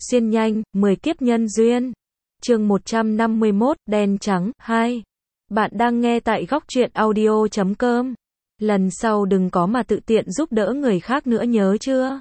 Xuyên nhanh, 10 kiếp nhân duyên. Chương 151, đen trắng, 2. Bạn đang nghe tại góc truyện audio.com. Lần sau đừng có mà tự tiện giúp đỡ người khác nữa nhớ chưa?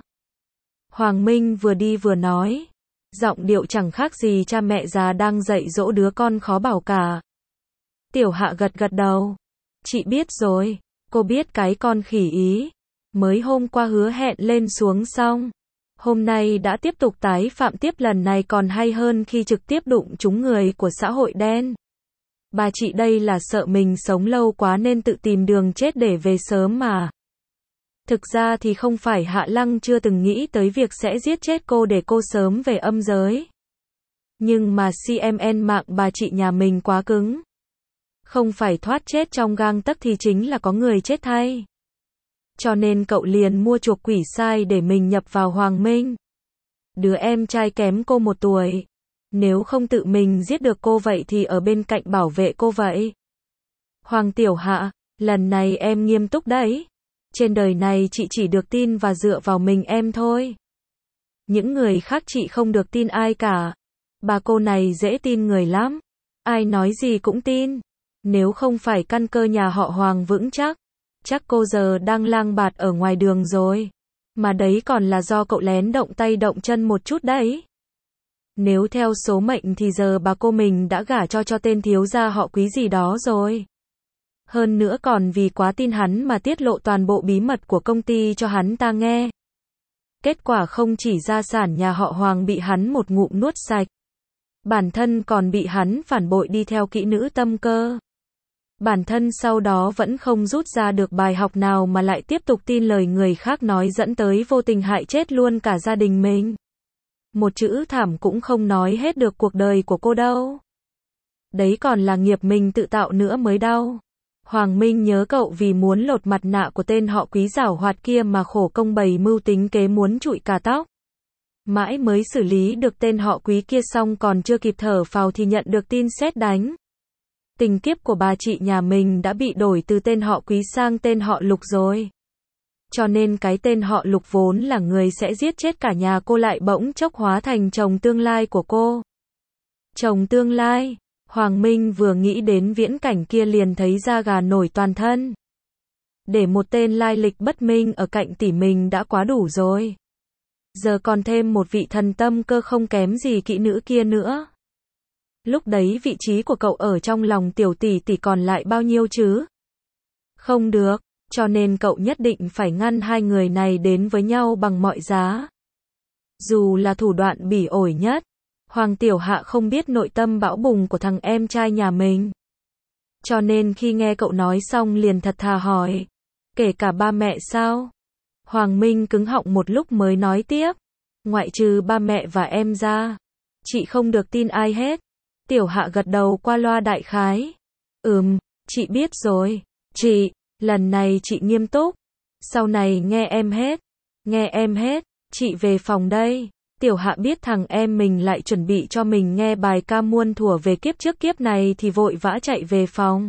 Hoàng Minh vừa đi vừa nói. Giọng điệu chẳng khác gì cha mẹ già đang dạy dỗ đứa con khó bảo cả. Tiểu Hạ gật gật đầu. Chị biết rồi, cô biết cái con khỉ ý. Mới hôm qua hứa hẹn lên xuống xong. Hôm nay đã tiếp tục tái phạm, tiếp lần này còn hay hơn khi trực tiếp đụng trúng người của xã hội đen. Bà chị đây là sợ mình sống lâu quá nên tự tìm đường chết để về sớm mà. Thực ra thì không phải Hạ Lăng chưa từng nghĩ tới việc sẽ giết chết cô để cô sớm về âm giới. Nhưng mà CMN mạng bà chị nhà mình quá cứng. Không phải thoát chết trong gang tấc thì chính là có người chết thay. Cho nên cậu liền mua chuộc quỷ sai để mình nhập vào Hoàng Minh. Đứa em trai kém cô 1 tuổi. Nếu không tự mình giết được cô vậy thì ở bên cạnh bảo vệ cô vậy. Hoàng Tiểu Hạ, lần này em nghiêm túc đấy. Trên đời này chị chỉ được tin và dựa vào mình em thôi. Những người khác chị không được tin ai cả. Bà cô này dễ tin người lắm. Ai nói gì cũng tin. Nếu không phải căn cơ nhà họ Hoàng vững chắc, chắc cô giờ đang lang bạt ở ngoài đường rồi. Mà đấy còn là do cậu lén động tay động chân một chút đấy. Nếu theo số mệnh thì giờ bà cô mình đã gả cho tên thiếu gia họ Quý gì đó rồi. Hơn nữa còn vì quá tin hắn mà tiết lộ toàn bộ bí mật của công ty cho hắn ta nghe. Kết quả không chỉ gia sản nhà họ Hoàng bị hắn một ngụm nuốt sạch, bản thân còn bị hắn phản bội đi theo kỹ nữ tâm cơ. Bản thân sau đó vẫn không rút ra được bài học nào mà lại tiếp tục tin lời người khác nói, dẫn tới vô tình hại chết luôn cả gia đình mình. Một chữ thảm cũng không nói hết được cuộc đời của cô đâu. Đấy còn là nghiệp mình tự tạo nữa mới đau. Hoàng Minh nhớ cậu vì muốn lột mặt nạ của tên họ Quý giảo hoạt kia mà khổ công bày mưu tính kế muốn trụi cả tóc. Mãi mới xử lý được tên họ Quý kia xong còn chưa kịp thở phào thì nhận được tin sét đánh. Tình kiếp của bà chị nhà mình đã bị đổi từ tên họ Quý sang tên họ Lục rồi. Cho nên cái tên họ Lục vốn là người sẽ giết chết cả nhà cô lại bỗng chốc hóa thành chồng tương lai của cô. Chồng tương lai, Hoàng Minh vừa nghĩ đến viễn cảnh kia liền thấy da gà nổi toàn thân. Để một tên lai lịch bất minh ở cạnh tỷ mình đã quá đủ rồi. Giờ còn thêm một vị thần tâm cơ không kém gì kỹ nữ kia nữa. Lúc đấy vị trí của cậu ở trong lòng tiểu tỷ tỷ còn lại bao nhiêu chứ? Không được, cho nên cậu nhất định phải ngăn hai người này đến với nhau bằng mọi giá. Dù là thủ đoạn bỉ ổi nhất, Hoàng Tiểu Hạ không biết nội tâm bão bùng của thằng em trai nhà mình. Cho nên khi nghe cậu nói xong liền thật thà hỏi, kể cả ba mẹ sao? Hoàng Minh cứng họng một lúc mới nói tiếp, ngoại trừ ba mẹ và em ra, chị không được tin ai hết. Tiểu Hạ gật đầu qua loa đại khái. Chị biết rồi. Chị, lần này chị nghiêm túc. Sau này nghe em hết. Nghe em hết. Chị về phòng đây. Tiểu Hạ biết thằng em mình lại chuẩn bị cho mình nghe bài ca muôn thuở về kiếp trước kiếp này thì vội vã chạy về phòng.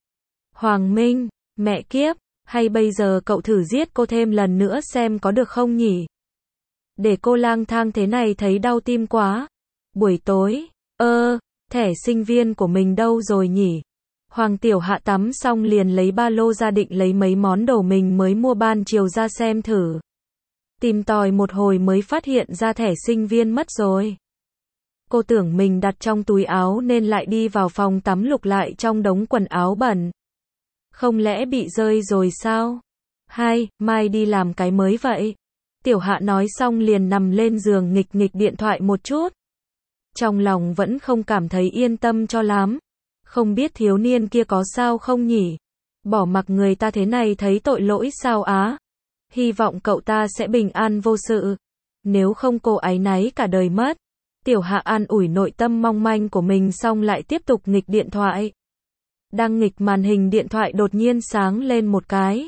Hoàng Minh, mẹ kiếp, hay bây giờ cậu thử giết cô thêm lần nữa xem có được không nhỉ? Để cô lang thang thế này thấy đau tim quá. Buổi tối, thẻ sinh viên của mình đâu rồi nhỉ? Hoàng Tiểu Hạ tắm xong liền lấy ba lô ra định lấy mấy món đồ mình mới mua ban chiều ra xem thử. Tìm tòi một hồi mới phát hiện ra thẻ sinh viên mất rồi. Cô tưởng mình đặt trong túi áo nên lại đi vào phòng tắm lục lại trong đống quần áo bẩn. Không lẽ bị rơi rồi sao? Mai đi làm cái mới vậy. Tiểu Hạ nói xong liền nằm lên giường nghịch điện thoại một chút. Trong lòng vẫn không cảm thấy yên tâm cho lắm. Không biết thiếu niên kia có sao không nhỉ? Bỏ mặc người ta thế này thấy tội lỗi sao á? Hy vọng cậu ta sẽ bình an vô sự. Nếu không cô áy náy cả đời mất. Tiểu Hạ an ủi nội tâm mong manh của mình xong lại tiếp tục nghịch điện thoại. Đang nghịch màn hình điện thoại đột nhiên sáng lên một cái.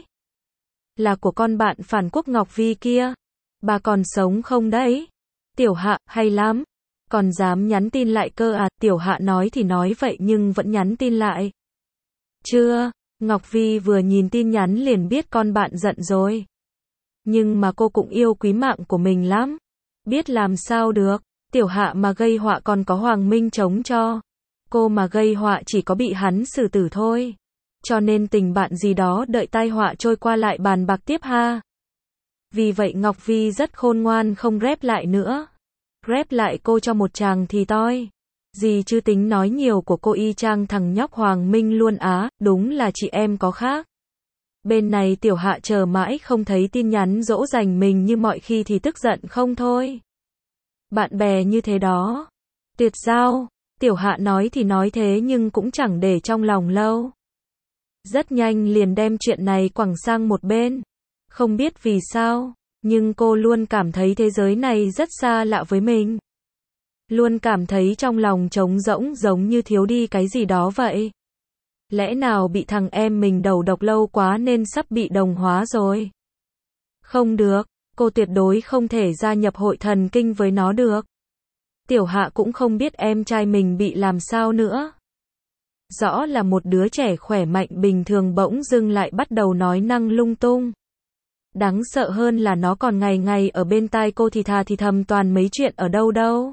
Là của con bạn Phản Quốc Ngọc Vi kia. Bà còn sống không đấy? Tiểu Hạ, hay lắm. Còn dám nhắn tin lại cơ à? Tiểu Hạ nói thì nói vậy nhưng vẫn nhắn tin lại. Chưa, Ngọc Vi vừa nhìn tin nhắn liền biết con bạn giận rồi. Nhưng mà cô cũng yêu quý mạng của mình lắm. Biết làm sao được. Tiểu Hạ mà gây họa còn có Hoàng Minh chống cho. Cô mà gây họa chỉ có bị hắn xử tử thôi. Cho nên tình bạn gì đó đợi tai họa trôi qua lại bàn bạc tiếp ha. Vì vậy Ngọc Vi rất khôn ngoan không rep lại nữa. Rep lại cô cho một chàng thì toi. Gì chứ tính nói nhiều của cô y chang thằng nhóc Hoàng Minh luôn á, đúng là chị em có khác. Bên này Tiểu Hạ chờ mãi không thấy tin nhắn dỗ dành mình như mọi khi thì tức giận không thôi. Bạn bè như thế đó. Tuyệt giao. Tiểu Hạ nói thì nói thế nhưng cũng chẳng để trong lòng lâu. Rất nhanh liền đem chuyện này quẳng sang một bên. Không biết vì sao, nhưng cô luôn cảm thấy thế giới này rất xa lạ với mình. Luôn cảm thấy trong lòng trống rỗng giống như thiếu đi cái gì đó vậy. Lẽ nào bị thằng em mình đầu độc lâu quá nên sắp bị đồng hóa rồi? Không được, cô tuyệt đối không thể gia nhập hội thần kinh với nó được. Tiểu Hạ cũng không biết em trai mình bị làm sao nữa. Rõ là một đứa trẻ khỏe mạnh bình thường bỗng dưng lại bắt đầu nói năng lung tung. Đáng sợ hơn là nó còn ngày ngày ở bên tai cô thì thà thì thầm toàn mấy chuyện ở đâu đâu.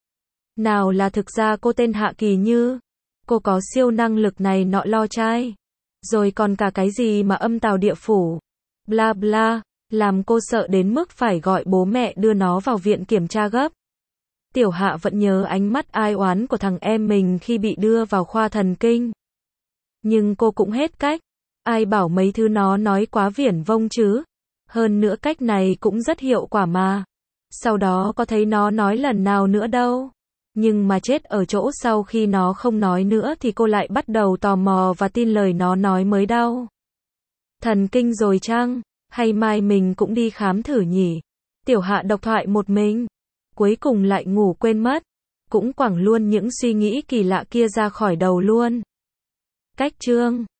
Nào là thực ra cô tên Hạ Kỳ Như. Cô có siêu năng lực này nọ lo trai. Rồi còn cả cái gì mà âm tào địa phủ. Bla bla, làm cô sợ đến mức phải gọi bố mẹ đưa nó vào viện kiểm tra gấp. Tiểu Hạ vẫn nhớ ánh mắt ai oán của thằng em mình khi bị đưa vào khoa thần kinh. Nhưng cô cũng hết cách. Ai bảo mấy thứ nó nói quá viển vông chứ. Hơn nữa cách này cũng rất hiệu quả mà. Sau đó có thấy nó nói lần nào nữa đâu. Nhưng mà chết ở chỗ sau khi nó không nói nữa thì cô lại bắt đầu tò mò và tin lời nó nói mới đau. Thần kinh rồi chăng? Hay mai mình cũng đi khám thử nhỉ? Tiểu Hạ độc thoại một mình. Cuối cùng lại ngủ quên mất. Cũng quẳng luôn những suy nghĩ kỳ lạ kia ra khỏi đầu luôn. Cách chương